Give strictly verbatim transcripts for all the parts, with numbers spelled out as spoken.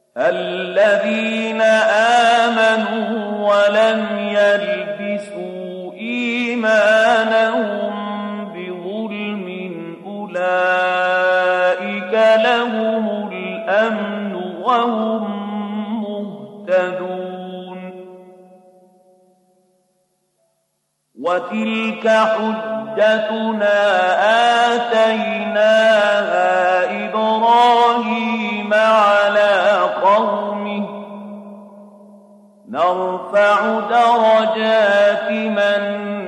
الذين آمنوا ولم يلبسوا إيمانهم بظلم أولئك لهم الأمن وهم مهتدون. وتلك حجتنا آتيناها إبراهيم على قومه نرفع درجات من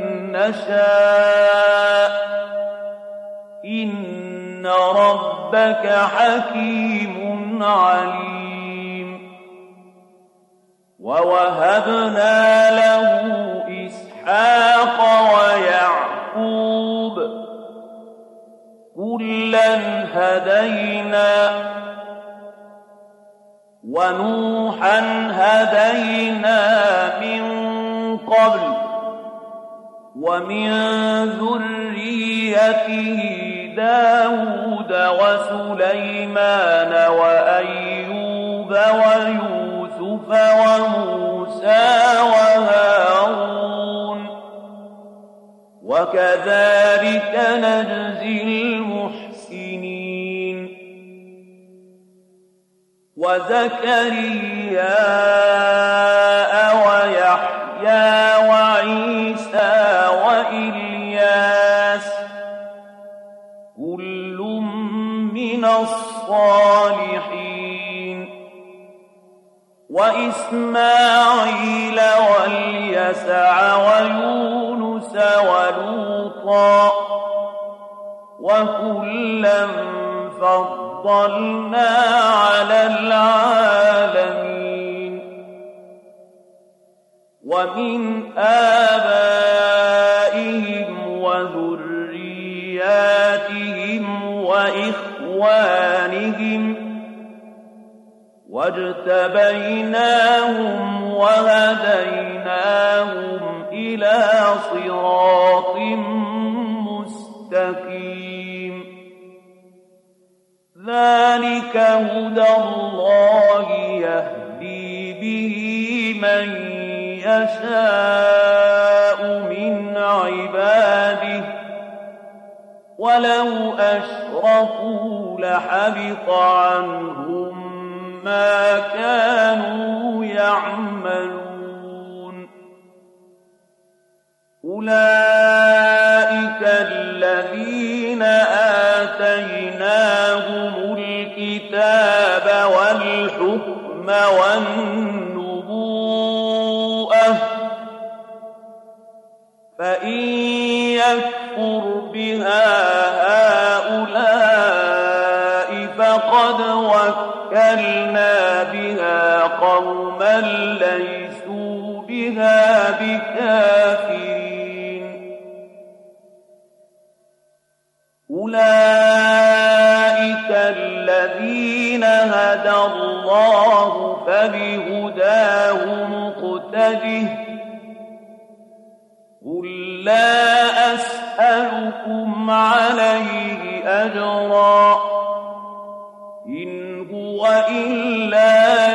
نشاء إن ربك حكيم عليم. ووهبنا له إسحاق ويعقوب كلا هدينا ونوحا هدينا من قبل ومن ذريته داود وسليمان وأيوب ويوسف وموسى وهارون وكذلك نجزي المحسنين. وزكرياء ويحيى وعيسى وإلياس كل من الصالحين وإسماعيل واليسع ويونس ولوطا وكلا فضلنا على العالمين. ومن آبائهم وذرياتهم وإخوانهم واجتبيناهم وهديناهم إلى صراط مستقيم. ذلك هدى الله يهدي به من يشاء من عباده ولو أشركوا لحبط عنهم ما كانوا يعملون. أولئك الذين آتيناهم الكتاب والحكم والنبوءة فإن يكفر بها هؤلاء فقد وكلنا بها قوما ليسوا بها بكافرين. أولئك الذين هدى الله فبهداه مقتده قل لا أسألكم عليه أجرا إن هو إلا